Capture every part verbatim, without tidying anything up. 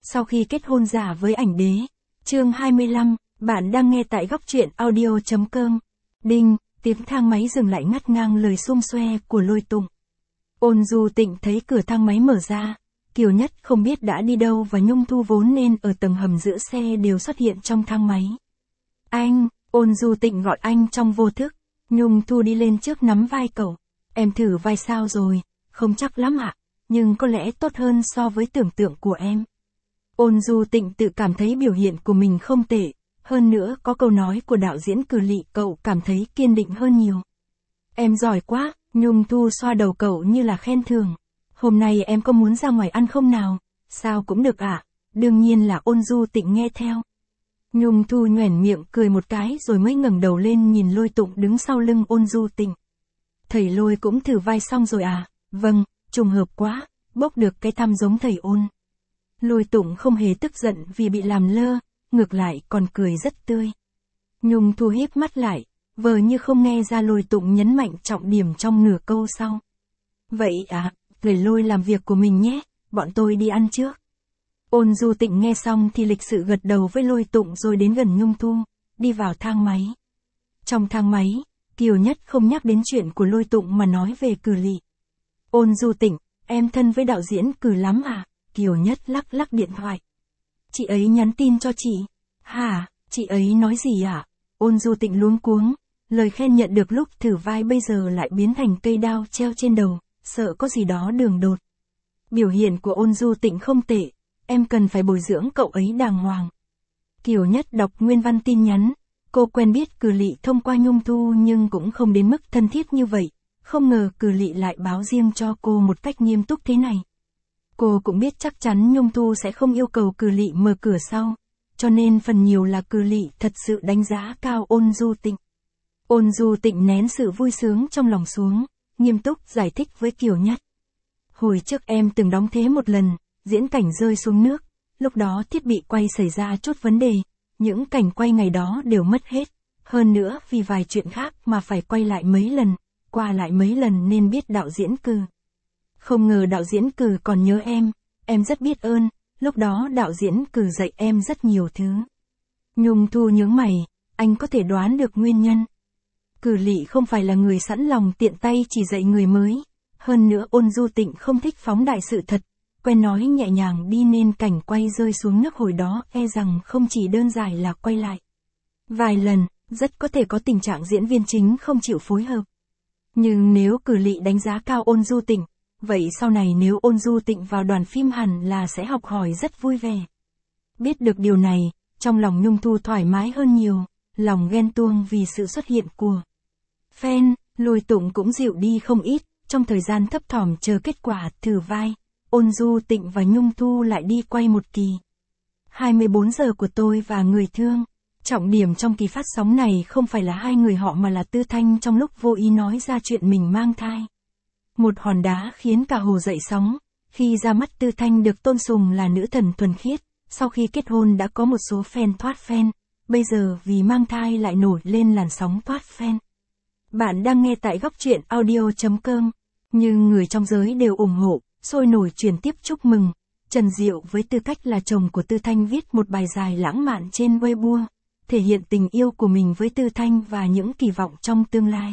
Sau khi kết hôn giả với ảnh đế. Chương hai mươi lăm, bạn đang nghe tại góc truyện audio chấm com. Đinh, tiếng thang máy dừng lại ngắt ngang lời xum xoe của Lôi Tụng. Ôn Du Tịnh thấy cửa thang máy mở ra, Kiều Nhất không biết đã đi đâu và Nhung Thu vốn nên ở tầng hầm giữa xe đều xuất hiện trong thang máy. Anh, Ôn Du Tịnh gọi anh trong vô thức, Nhung Thu đi lên trước nắm vai cậu. Em thử vai sao rồi, không chắc lắm ạ, nhưng có lẽ tốt hơn so với tưởng tượng của em. Ôn Du Tịnh tự cảm thấy biểu hiện của mình không tệ, hơn nữa có câu nói của đạo diễn Cử Lị cậu cảm thấy kiên định hơn nhiều. Em giỏi quá, Nhung Thu xoa đầu cậu như là khen thưởng. Hôm nay em có muốn ra ngoài ăn không nào? Sao cũng được ạ, à? Đương nhiên là Ôn Du Tịnh nghe theo. Nhung Thu nhoẻn miệng cười một cái rồi mới ngẩng đầu lên nhìn Lôi Tụng đứng sau lưng Ôn Du Tịnh. Thầy Lôi cũng thử vai xong rồi à? Vâng, trùng hợp quá, bốc được cái thăm giống thầy Ôn. Lôi Tụng không hề tức giận vì bị làm lơ, ngược lại còn cười rất tươi. Nhung Thu híp mắt lại, vờ như không nghe ra Lôi Tụng nhấn mạnh trọng điểm trong nửa câu sau. Vậy à, thầy Lôi làm việc của mình nhé, bọn tôi đi ăn trước. Ôn Du Tịnh nghe xong thì lịch sự gật đầu với Lôi Tụng rồi đến gần Nhung Thu, đi vào thang máy. Trong thang máy, Kiều Nhất không nhắc đến chuyện của Lôi Tụng mà nói về Cử Lị. Ôn Du Tịnh, em thân với đạo diễn Cử lắm à? Kiều Nhất lắc lắc điện thoại. Chị ấy nhắn tin cho chị. Hả, chị ấy nói gì ạ? À? Ôn Du Tịnh luống cuống, lời khen nhận được lúc thử vai bây giờ lại biến thành cây đao treo trên đầu, sợ có gì đó đường đột. Biểu hiện của Ôn Du Tịnh không tệ, em cần phải bồi dưỡng cậu ấy đàng hoàng. Kiều Nhất đọc nguyên văn tin nhắn, cô quen biết Cử Lị thông qua Nhung Thu nhưng cũng không đến mức thân thiết như vậy, không ngờ Cử Lị lại báo riêng cho cô một cách nghiêm túc thế này. Cô cũng biết chắc chắn Nhung Thu sẽ không yêu cầu Cử Lị mở cửa sau, cho nên phần nhiều là Cử Lị thật sự đánh giá cao Ôn Du Tịnh. Ôn Du Tịnh nén sự vui sướng trong lòng xuống, nghiêm túc giải thích với Kiều Nhất. Hồi trước em từng đóng thế một lần, diễn cảnh rơi xuống nước, lúc đó thiết bị quay xảy ra chút vấn đề, những cảnh quay ngày đó đều mất hết, hơn nữa vì vài chuyện khác mà phải quay lại mấy lần, qua lại mấy lần nên biết đạo diễn Cử. Không ngờ đạo diễn Cử còn nhớ em, em rất biết ơn, lúc đó đạo diễn Cử dạy em rất nhiều thứ. Nhung Thu nhướng mày, anh có thể đoán được nguyên nhân. Cử Lị không phải là người sẵn lòng tiện tay chỉ dạy người mới, hơn nữa Ôn Du Tịnh không thích phóng đại sự thật, quen nói nhẹ nhàng đi nên cảnh quay rơi xuống nước hồi đó e rằng không chỉ đơn giản là quay lại vài lần, rất có thể có tình trạng diễn viên chính không chịu phối hợp. Nhưng nếu Cử Lị đánh giá cao Ôn Du Tịnh, vậy sau này nếu Ôn Du Tịnh vào đoàn phim hẳn là sẽ học hỏi rất vui vẻ. Biết được điều này, trong lòng Nhung Thu thoải mái hơn nhiều, lòng ghen tuông vì sự xuất hiện của fan, Lôi Tụng cũng dịu đi không ít, trong thời gian thấp thỏm chờ kết quả thử vai, Ôn Du Tịnh và Nhung Thu lại đi quay một kỳ. hai mươi bốn giờ của tôi và người thương. Trọng điểm trong kỳ phát sóng này không phải là hai người họ mà là Tư Thanh trong lúc vô ý nói ra chuyện mình mang thai. Một hòn đá khiến cả hồ dậy sóng, khi ra mắt Tư Thanh được tôn sùng là nữ thần thuần khiết, sau khi kết hôn đã có một số fan thoát fan, bây giờ vì mang thai lại nổi lên làn sóng thoát fan. Bạn đang nghe tại góc truyện audio chấm com, nhưng người trong giới đều ủng hộ, sôi nổi truyền tiếp chúc mừng. Trần Diệu với tư cách là chồng của Tư Thanh viết một bài dài lãng mạn trên Weibo, thể hiện tình yêu của mình với Tư Thanh và những kỳ vọng trong tương lai.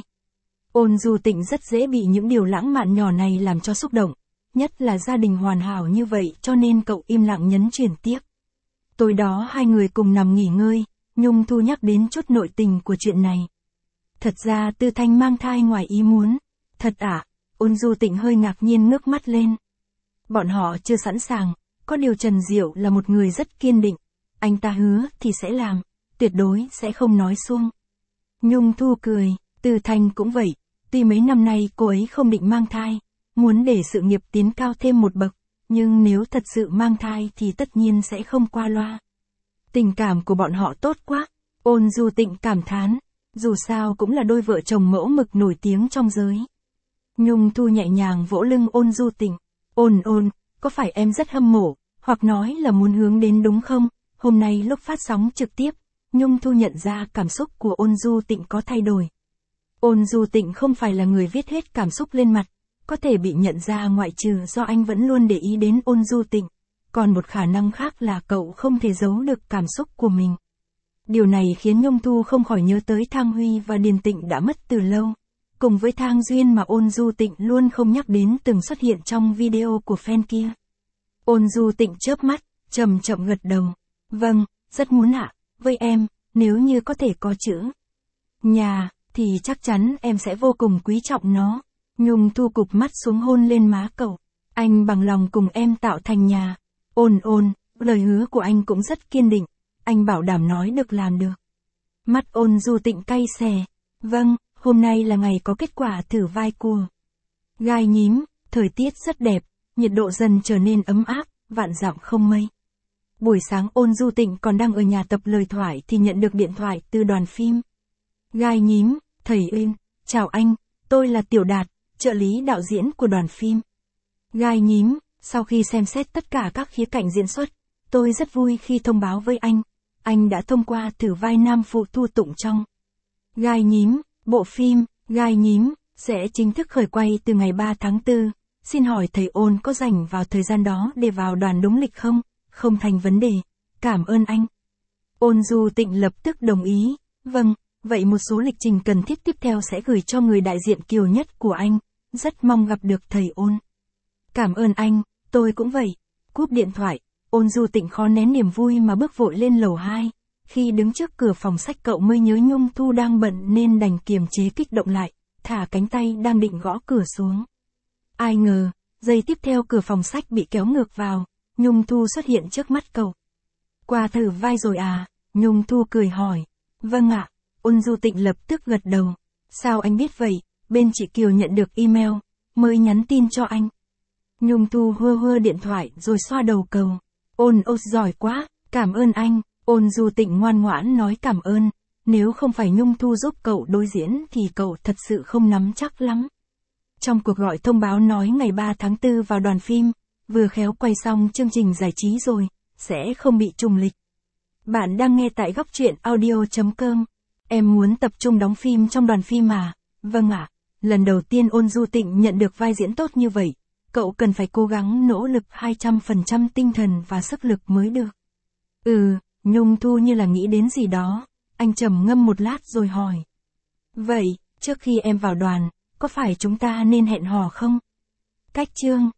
Ôn Du Tịnh rất dễ bị những điều lãng mạn nhỏ này làm cho xúc động, nhất là gia đình hoàn hảo như vậy cho nên cậu im lặng nhấn chuyển tiếp. Tối đó hai người cùng nằm nghỉ ngơi, Nhung Thu nhắc đến chút nội tình của chuyện này. Thật ra Tư Thanh mang thai ngoài ý muốn. Thật ạ? À? Ôn Du Tịnh hơi ngạc nhiên ngước mắt lên. Bọn họ chưa sẵn sàng, có điều Trần Diệu là một người rất kiên định, anh ta hứa thì sẽ làm, tuyệt đối sẽ không nói suông. Nhung Thu cười, Tư Thanh cũng vậy, tuy mấy năm nay cô ấy không định mang thai, muốn để sự nghiệp tiến cao thêm một bậc, nhưng nếu thật sự mang thai thì tất nhiên sẽ không qua loa. Tình cảm của bọn họ tốt quá, Ôn Du Tịnh cảm thán, dù sao cũng là đôi vợ chồng mẫu mực nổi tiếng trong giới. Nhung Thu nhẹ nhàng vỗ lưng Ôn Du Tịnh, ôn ôn, có phải em rất hâm mộ, hoặc nói là muốn hướng đến đúng không? Hôm nay lúc phát sóng trực tiếp, Nhung Thu nhận ra cảm xúc của Ôn Du Tịnh có thay đổi. Ôn Du Tịnh không phải là người viết hết cảm xúc lên mặt, có thể bị nhận ra ngoại trừ do anh vẫn luôn để ý đến Ôn Du Tịnh, còn một khả năng khác là cậu không thể giấu được cảm xúc của mình. Điều này khiến Nhung Thu không khỏi nhớ tới Thang Huy và Điền Tịnh đã mất từ lâu, cùng với Thang Duyên mà Ôn Du Tịnh luôn không nhắc đến từng xuất hiện trong video của fan kia. Ôn Du Tịnh chớp mắt, chậm chậm gật đầu. Vâng, rất muốn ạ, với em, nếu như có thể có chữ nhà, thì chắc chắn em sẽ vô cùng quý trọng nó. Nhung Thu cụp mắt xuống hôn lên má cậu. Anh bằng lòng cùng em tạo thành nhà. Ôn ôn, lời hứa của anh cũng rất kiên định. Anh bảo đảm nói được làm được. Mắt Ôn Du Tịnh cay xè. Vâng, hôm nay là ngày có kết quả thử vai của Gai Nhím, thời tiết rất đẹp, nhiệt độ dần trở nên ấm áp, vạn dặm không mây. Buổi sáng Ôn Du Tịnh còn đang ở nhà tập lời thoại thì nhận được điện thoại từ đoàn phim. Gai Nhím, thầy Uyên, chào anh, tôi là Tiểu Đạt, trợ lý đạo diễn của đoàn phim. Gai Nhím, sau khi xem xét tất cả các khía cạnh diễn xuất, tôi rất vui khi thông báo với anh, anh đã thông qua thử vai nam phụ Thu Tụng trong Gai Nhím. Bộ phim Gai Nhím sẽ chính thức khởi quay từ ngày ba tháng tư. Xin hỏi thầy Ôn có rảnh vào thời gian đó để vào đoàn đúng lịch không? Không thành vấn đề. Cảm ơn anh. Ôn Du Tịnh lập tức đồng ý. Vâng, vậy một số lịch trình cần thiết tiếp theo sẽ gửi cho người đại diện kiều nhất của anh. Rất mong gặp được thầy Ôn. Cảm ơn anh, tôi cũng vậy. Cúp điện thoại, Ôn Du Tịnh khó nén niềm vui mà bước vội lên lầu hai. Khi đứng trước cửa phòng sách cậu mới nhớ Nhung Thu đang bận nên đành kiềm chế kích động lại, thả cánh tay đang định gõ cửa xuống. Ai ngờ, giây tiếp theo cửa phòng sách bị kéo ngược vào, Nhung Thu xuất hiện trước mắt cậu. Qua thử vai rồi à? Nhung Thu cười hỏi. Vâng ạ, Ôn Du Tịnh lập tức gật đầu. Sao anh biết vậy? Bên chị Kiều nhận được email, mới nhắn tin cho anh. Nhung Thu hơ hơ điện thoại rồi xoa đầu cầu. Ôn ôn giỏi quá, cảm ơn anh. Ôn Du Tịnh ngoan ngoãn nói cảm ơn, nếu không phải Nhung Thu giúp cậu đối diễn thì cậu thật sự không nắm chắc lắm. Trong cuộc gọi thông báo nói ngày ba tháng tư vào đoàn phim, vừa khéo quay xong chương trình giải trí rồi, sẽ không bị trùng lịch. Bạn đang nghe tại góc truyện audio chấm com. Em muốn tập trung đóng phim trong đoàn phim à? Vâng ạ, lần đầu tiên Ôn Du Tịnh nhận được vai diễn tốt như vậy, cậu cần phải cố gắng nỗ lực hai trăm phần trăm tinh thần và sức lực mới được. Ừ. Nhung Thu như là nghĩ đến gì đó, anh trầm ngâm một lát rồi hỏi. Vậy, trước khi em vào đoàn, có phải chúng ta nên hẹn hò không? Cách chương